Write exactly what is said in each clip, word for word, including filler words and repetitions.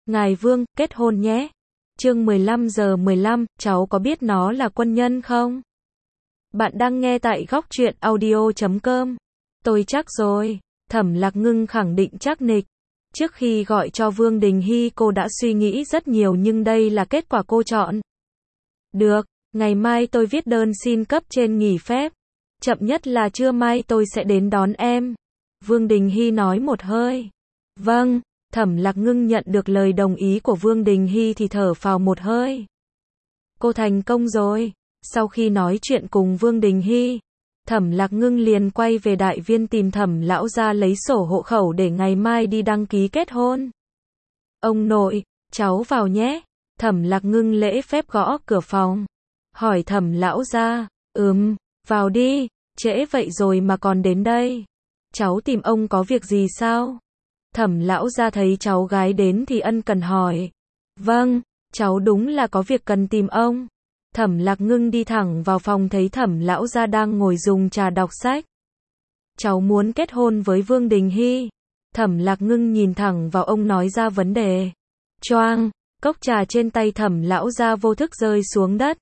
Ngài Vương, kết hôn nhé. Chương mười lăm giờ mười lăm, cháu có biết nó là quân nhân không? Bạn đang nghe tại góc truyện audio chấm com. Tôi chắc rồi. Thẩm Lạc Ngưng khẳng định chắc nịch. Trước khi gọi cho Vương Đình Hy cô đã suy nghĩ rất nhiều nhưng đây là kết quả cô chọn. Được, ngày mai tôi viết đơn xin cấp trên nghỉ phép. Chậm nhất là trưa mai tôi sẽ đến đón em. Vương Đình Hy nói một hơi. Vâng. Thẩm Lạc Ngưng nhận được lời đồng ý của Vương Đình Hy thì thở phào một hơi. Cô thành công rồi. Sau khi nói chuyện cùng Vương Đình Hy, Thẩm Lạc Ngưng liền quay về đại viên tìm Thẩm lão gia lấy sổ hộ khẩu để ngày mai đi đăng ký kết hôn. Ông nội, cháu vào nhé. Thẩm Lạc Ngưng lễ phép gõ cửa phòng. Hỏi Thẩm lão gia, ừm, vào đi, trễ vậy rồi mà còn đến đây. Cháu tìm ông có việc gì sao? Thẩm lão gia thấy cháu gái đến thì ân cần hỏi. Vâng, cháu đúng là có việc cần tìm ông. Thẩm Lạc Ngưng đi thẳng vào phòng thấy Thẩm lão gia đang ngồi dùng trà đọc sách. Cháu muốn kết hôn với Vương Đình Hy. Thẩm Lạc Ngưng nhìn thẳng vào ông nói ra vấn đề. Choang, cốc trà trên tay Thẩm lão gia vô thức rơi xuống đất.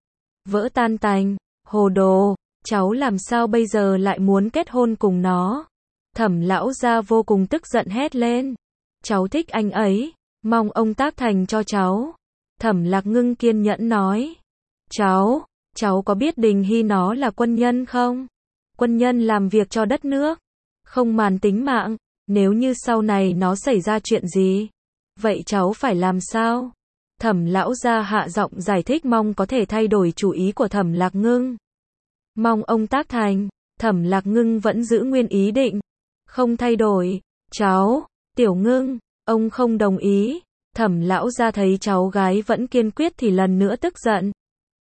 Vỡ tan tành, hồ đồ, cháu làm sao bây giờ lại muốn kết hôn cùng nó? Thẩm lão gia vô cùng tức giận hét lên. Cháu thích anh ấy, mong ông tác thành cho cháu. Thẩm Lạc Ngưng kiên nhẫn nói. Cháu, cháu có biết Đình Hy nó là quân nhân không? Quân nhân làm việc cho đất nước, không màng tính mạng, nếu như sau này nó xảy ra chuyện gì, vậy cháu phải làm sao? Thẩm lão gia hạ giọng giải thích mong có thể thay đổi chủ ý của Thẩm Lạc Ngưng. Mong ông tác thành, Thẩm Lạc Ngưng vẫn giữ nguyên ý định. Không thay đổi, cháu, Tiểu Ngưng, ông không đồng ý. Thẩm lão gia thấy cháu gái vẫn kiên quyết thì lần nữa tức giận.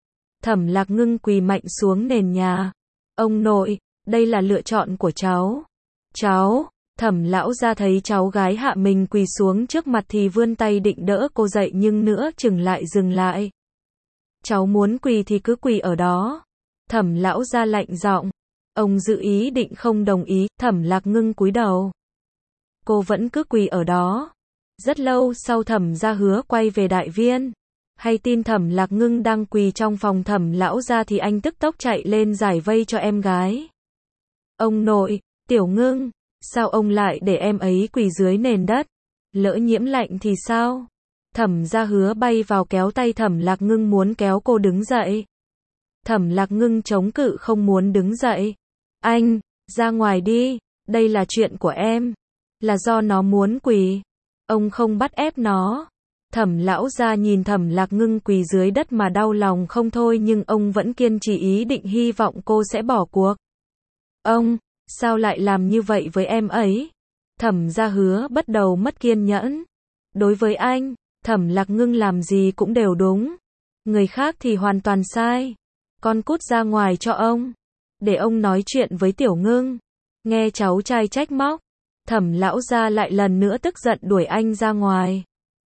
Thẩm Lạc Ngưng quỳ mạnh xuống nền nhà. Ông nội, đây là lựa chọn của cháu. Cháu, Thẩm lão gia thấy cháu gái hạ mình quỳ xuống trước mặt thì vươn tay định đỡ cô dậy nhưng nữa chừng lại dừng lại. Cháu muốn quỳ thì cứ quỳ ở đó. Thẩm lão gia lạnh giọng. Ông giữ ý định không đồng ý, Thẩm Lạc Ngưng cúi đầu. Cô vẫn cứ quỳ ở đó. Rất lâu sau Thẩm gia Hứa quay về đại viên. Hay tin Thẩm Lạc Ngưng đang quỳ trong phòng Thẩm lão gia thì anh tức tốc chạy lên giải vây cho em gái. Ông nội, Tiểu Ngưng, sao ông lại để em ấy quỳ dưới nền đất? Lỡ nhiễm lạnh thì sao? Thẩm gia Hứa bay vào kéo tay Thẩm Lạc Ngưng muốn kéo cô đứng dậy. Thẩm Lạc Ngưng chống cự không muốn đứng dậy. Anh, ra ngoài đi, đây là chuyện của em. Là do nó muốn quỳ. Ông không bắt ép nó. Thẩm lão gia nhìn Thẩm Lạc Ngưng quỳ dưới đất mà đau lòng không thôi nhưng ông vẫn kiên trì ý định hy vọng cô sẽ bỏ cuộc. Ông, sao lại làm như vậy với em ấy? Thẩm gia Hứa bắt đầu mất kiên nhẫn. Đối với anh, Thẩm Lạc Ngưng làm gì cũng đều đúng. Người khác thì hoàn toàn sai. Con cút ra ngoài cho ông. Để ông nói chuyện với Tiểu Ngưng. Nghe cháu trai trách móc. Thẩm lão gia lại lần nữa tức giận đuổi anh ra ngoài.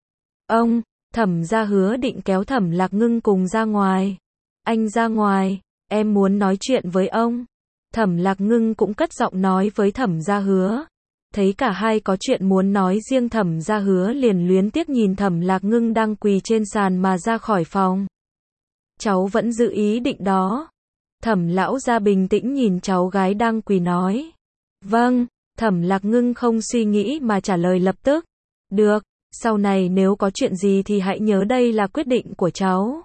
Ông, Thẩm gia Hứa định kéo Thẩm Lạc Ngưng cùng ra ngoài. Anh ra ngoài, em muốn nói chuyện với ông. Thẩm Lạc Ngưng cũng cất giọng nói với Thẩm gia Hứa. Thấy cả hai có chuyện muốn nói riêng Thẩm gia Hứa liền luyến tiếc nhìn Thẩm Lạc Ngưng đang quỳ trên sàn mà ra khỏi phòng. Cháu vẫn giữ ý định đó. Thẩm lão gia bình tĩnh nhìn cháu gái đang quỳ nói. Vâng, Thẩm Lạc Ngưng không suy nghĩ mà trả lời lập tức. Được, sau này nếu có chuyện gì thì hãy nhớ đây là quyết định của cháu.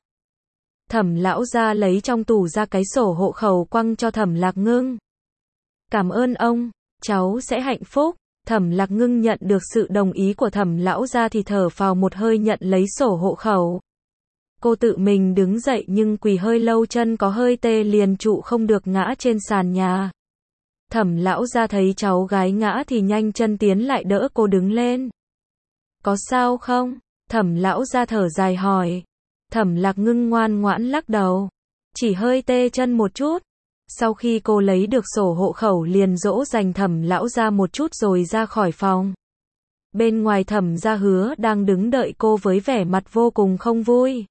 Thẩm lão gia lấy trong tủ ra cái sổ hộ khẩu quăng cho Thẩm Lạc Ngưng. Cảm ơn ông, cháu sẽ hạnh phúc. Thẩm Lạc Ngưng nhận được sự đồng ý của Thẩm lão gia thì thở phào một hơi nhận lấy sổ hộ khẩu. Cô tự mình đứng dậy nhưng quỳ hơi lâu chân có hơi tê liền trụ không được ngã trên sàn nhà. Thẩm lão gia thấy cháu gái ngã thì nhanh chân tiến lại đỡ cô đứng lên. Có sao không? Thẩm lão gia thở dài hỏi. Thẩm Lạc Ngưng ngoan ngoãn lắc đầu. Chỉ hơi tê chân một chút. Sau khi cô lấy được sổ hộ khẩu liền dỗ dành Thẩm lão gia một chút rồi ra khỏi phòng. Bên ngoài Thẩm gia Hứa đang đứng đợi cô với vẻ mặt vô cùng không vui.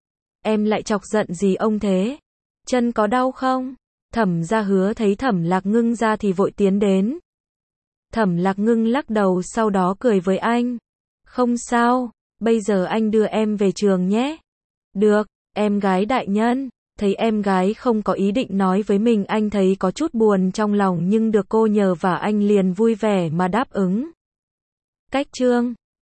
Em lại chọc giận gì ông thế? Chân có đau không? Thẩm gia Hứa thấy Thẩm Lạc Ngưng ra thì vội tiến đến. Thẩm Lạc Ngưng lắc đầu sau đó cười với anh. Không sao, Bây giờ anh đưa em về trường nhé. Được, em gái đại nhân. Thấy em gái không có ý định nói với mình, anh thấy có chút buồn trong lòng nhưng được cô nhờ và anh liền vui vẻ mà đáp ứng. Cách chương